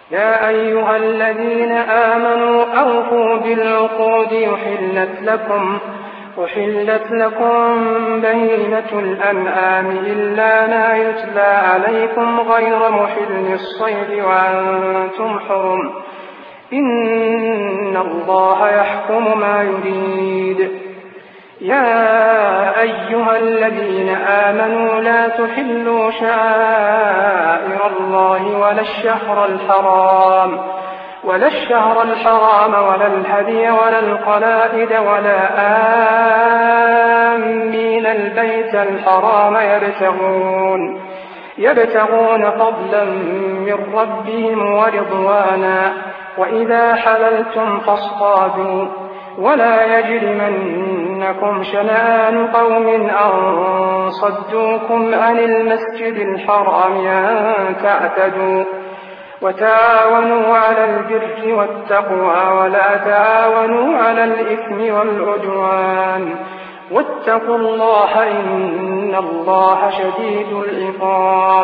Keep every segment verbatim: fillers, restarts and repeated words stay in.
يا أيها الذين آمنوا أوفوا بالعقود يحلت لكم أحلت لكم بهيمة الأنعام إلا ما يتلى عليكم غير محل الصيد وأنتم حرم إن الله يحكم ما يريد. يا أيها الذين آمنوا لا تحلوا شعائر الله ولا الشهر الحرام ولا الشهر الحرام ولا الهدي ولا القلائد ولا آمين البيت الحرام يبتغون يبتغون فضلا من ربهم ورضوانا وإذا حللتم فاصطادوا ولا يجرمنكم شنآن قوم أن صدوكم عن المسجد الحرام أن تعتدوا وتعاونوا على البر والتقوى ولا تعاونوا على الإثم والعدوان واتقوا الله إن الله شديد العقاب.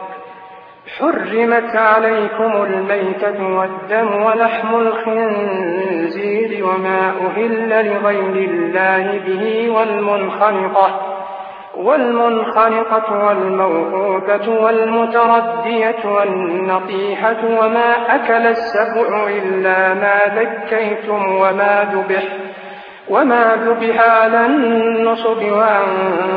حرمت عليكم الميتة والدم ولحم الخنزير وما أهل لغير الله به والمنخنقة والمنخنقة والموقوذة والمتردية والنطيحة وما أكل السبع إلا ما ذكيتم وما ذبح وما ذبح على النصب وأن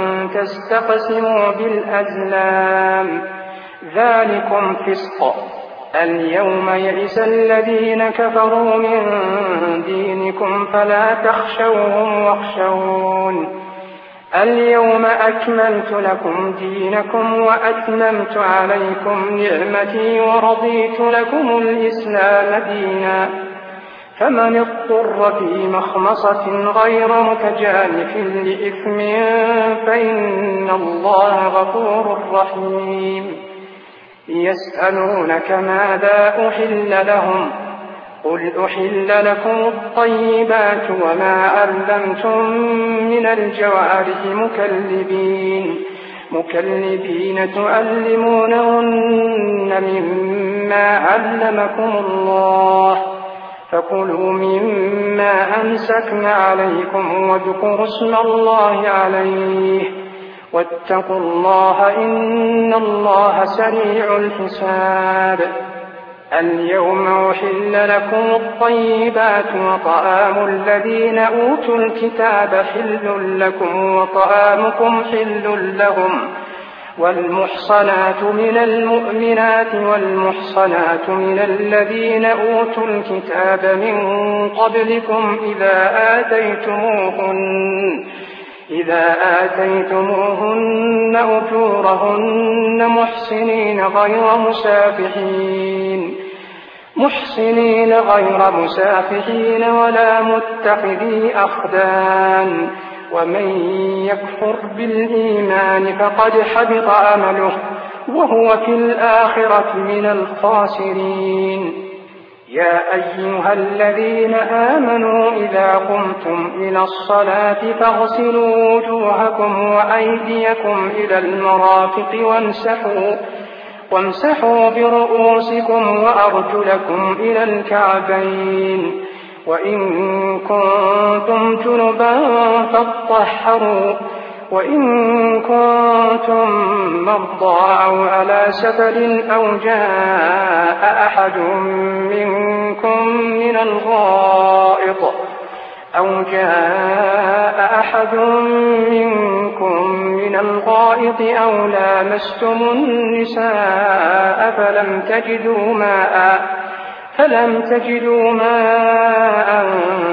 تستقسموا بالأزلام ذلكم فسق. اليوم يئس الذين كفروا من دينكم فلا تخشوهم واخشون اليوم أكملت لكم دينكم وأتممت عليكم نعمتي ورضيت لكم الإسلام دينا فمن اضطر في مخمصة غير متجانف لإثم فإن الله غفور رحيم. يسألونك ماذا أحل لهم قل أحل لكم الطيبات وما علمتم من الجوارح مكلبين مكلبين تعلمونهن مما علمكم الله فكلوا مما أمسكن عليكم واذكروا اسم الله عليه واتقوا الله إن الله سريع الحساب. اليوم أحل لكم الطيبات وطعام الذين أوتوا الكتاب حل لكم وطعامكم حل لهم والمحصنات من المؤمنات والمحصنات من الذين أوتوا الكتاب من قبلكم إذا آتيتموهن إذا آتيتموهن أجورهن محسنين غير مسافحين محسنين غير مسافحين ولا متخذي أخدان ومن يكفر بالإيمان فقد حبط عمله وهو في الآخرة من الخاسرين. يا أيها الذين آمنوا إذا قمتم إلى الصلاة فاغسلوا وجوهكم وأيديكم إلى المرافق وامسحوا وامسحوا برؤوسكم وأرجلكم إلى الكعبين وإن كنتم جنبا فاطهروا وإن كنتم مرضى أو على سفر أو جاء أحد منكم من الغائط أو جاء أحد منكم من الغائط أو لامستم النساء فلم تجدوا ماء فلم تجدوا ماء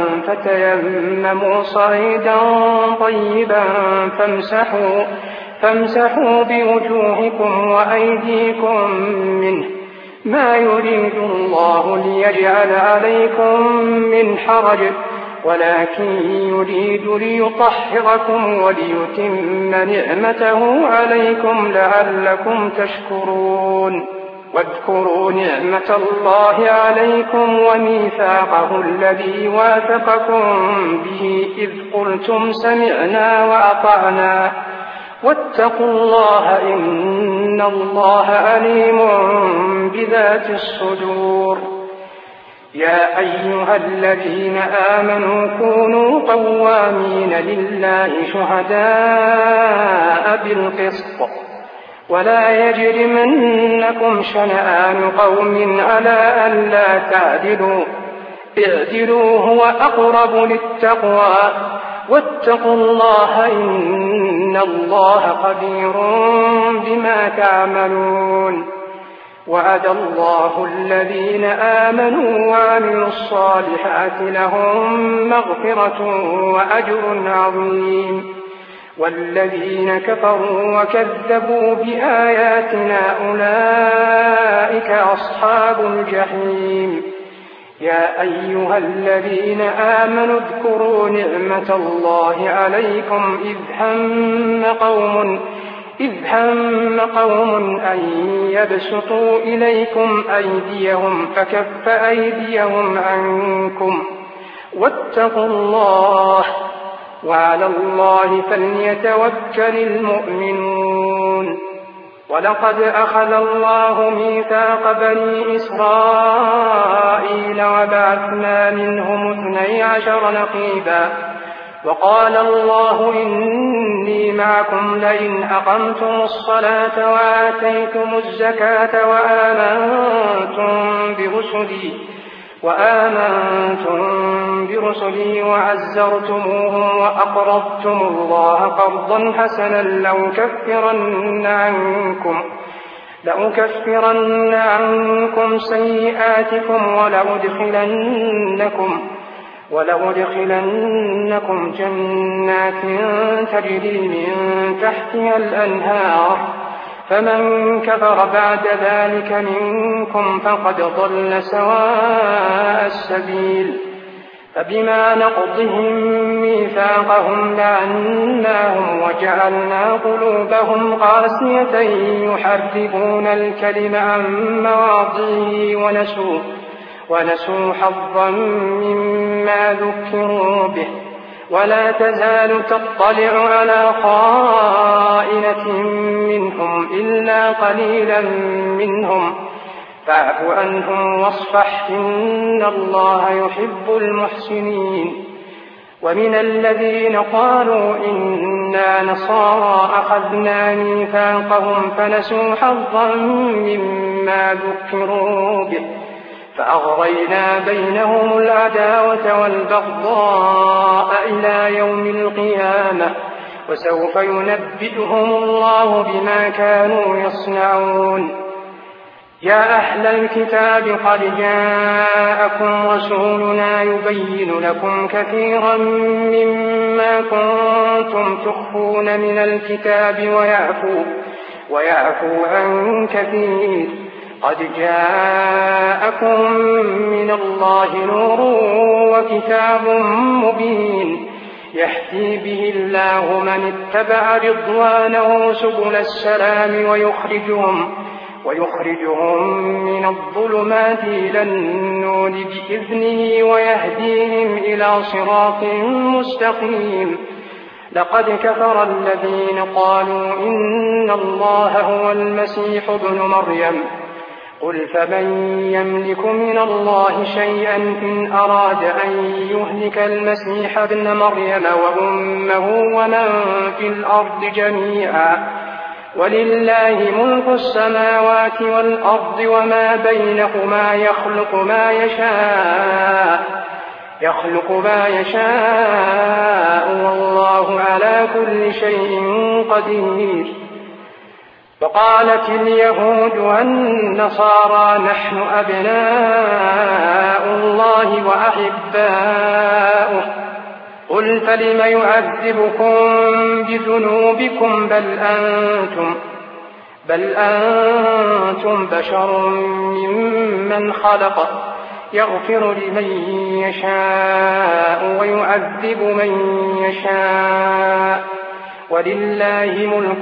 فتيمموا صعيدا طيبا فامسحوا فامسحوا بوجوهكم وأيديكم منه ما يريد الله ليجعل عليكم من حرج ولكن يريد ليطهركم وليتم نعمته عليكم لعلكم تشكرون. واذكروا نعمة الله عليكم وميثاقه الذي واثقكم به إذ قلتم سمعنا وأطعنا واتقوا الله إن الله عليم بذات الصدور. يا أيها الذين آمنوا كونوا قوامين لله شهداء بالقسط ولا يجرمنكم شنآن قوم على ألا تعدلوا اعدلوا هو أقرب للتقوى واتقوا الله إن الله خبير بما تعملون. وعد الله الذين آمنوا وعملوا الصالحات لهم مغفرة وأجر عظيم والذين كفروا وكذبوا بآياتنا أولئك أصحاب الجحيم. يا أيها الذين آمنوا اذكروا نعمة الله عليكم إذ هم قوم إذ هم قوم أن يبسطوا إليكم أيديهم فكف أيديهم عنكم واتقوا الله وعلى الله فليتوكل المؤمنون. ولقد أخذ الله ميثاق بني إسرائيل وبعثنا منهم اثني عشر نقيبا وقال الله إني معكم لئن أقمتم الصلاة وآتيتم الزكاة وآمنتم برسلي وآمنتم برسلي وعزرتموهم وأقرضتم الله قرضا حسنا لأكفرن عنكم لأكفرن عنكم سيئاتكم ولأدخلنكم ولأدخلنكم جنات تجري من تحتها الأنهار فمن كفر بعد ذلك منكم فقد ضل سواء السبيل. فبما نقضهم ميثاقهم لعناهم وجعلنا قلوبهم قاسية يحرفون الكلم عن مواضعه ونسوا ونسوا حظا مما ذكروا به ولا تزال تطلع على خائنة منهم إلا قليلا منهم فاعف عنهم واصفح إن الله يحب المحسنين. ومن الذين قالوا إنا نصارى أخذنا ميثاقهم فنسوا حظا مما ذكروا به فأغرينا بينهم العداوة والبغضاء إلى يوم القيامة وسوف ينبئهم الله بما كانوا يصنعون. يا أهل الكتاب قد جاءكم رسولنا يبين لكم كثيرا مما كنتم تخفون من الكتاب ويعفو, ويعفو عن كثير. قد جاءكم من الله نور وكتاب مبين يهدي به الله من اتبع رضوانه سبل السلام ويخرجهم, ويخرجهم من الظلمات إلى النور بإذنه ويهديهم إلى صراط مستقيم. لقد كفر الذين قالوا إن الله هو المسيح ابن مريم قل فمن يملك من الله شيئا إن أراد أن يهلك المسيح ابن مريم وأمه ومن في الأرض جميعا ولله ملك السماوات والأرض وما بينهما يخلق ما يشاء يخلق ما يشاء والله على كل شيء قدير. وقالت اليهود والنصارى نحن أبناء الله وأحباؤه قل فلم يعذبكم بذنوبكم بل أنتم, بل أنتم بشر ممن خلق يغفر لمن يشاء ويعذب من يشاء ولله ملك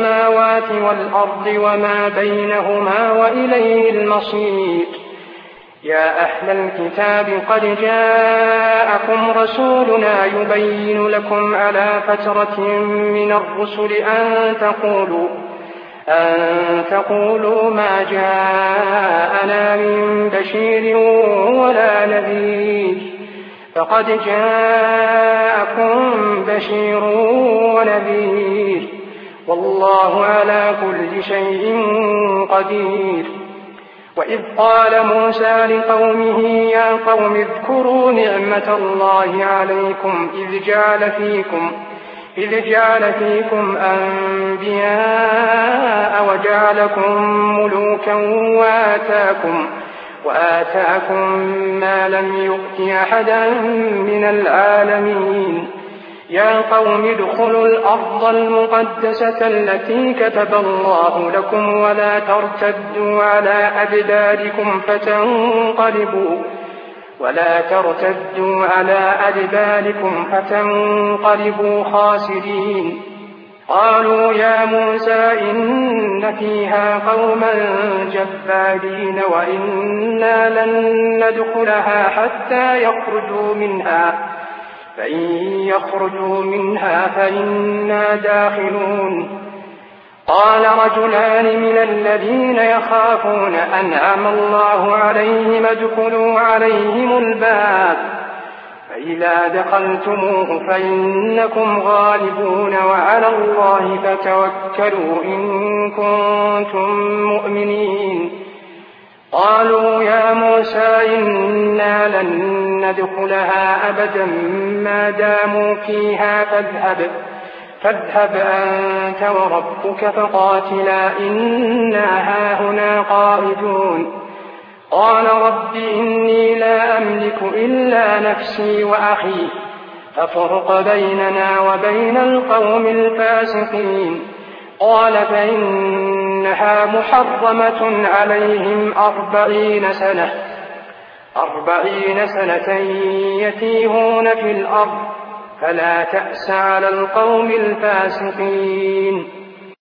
السماوات والأرض وما بينهما وإليه المصير. يا أهل الكتاب قد جاءكم رسولنا يبين لكم على فترة من الرسل أن تقولوا أن تقولوا ما جاءنا من بشير ولا نذير فقد جاءكم بشير ونذير والله على كل شيء قدير. وإذ قال موسى لقومه يا قوم اذكروا نعمة الله عليكم إذ جعل فيكم إذ جعل فيكم أنبياء وجعلكم ملوكا وآتاكم, وآتاكم ما لم يؤت أحدا من العالمين. يا قوم ادخلوا الأرض المقدسة التي كتب الله لكم ولا ترتدوا على أدباركم فتنقلبوا ولا ترتدوا على أدباركم فتنقلبوا خاسرين. قالوا يا موسى إن فيها قوما جبارين وإنا لن ندخلها حتى يخرجوا منها فإن يخرجوا منها فإنا داخلون. قال رجلان من الذين يخافون أنعم الله عليهم ادخلوا عليهم الباب فإذا دخلتموه فإنكم غالبون وعلى الله فتوكلوا إن كنتم مؤمنين. قالوا يا موسى إنا لن ندخلها أبدا ما داموا فيها فاذهب فاذهب أنت وربك فقاتلا إنا هاهنا قاعدون. قال رب إني لا أملك إلا نفسي وأخي فافرق بيننا وبين القوم الفاسقين. قال فإنها محرمة عليهم أربعين سنة أربعين سنة يتيهون في الأرض فلا تأس على القوم الفاسقين.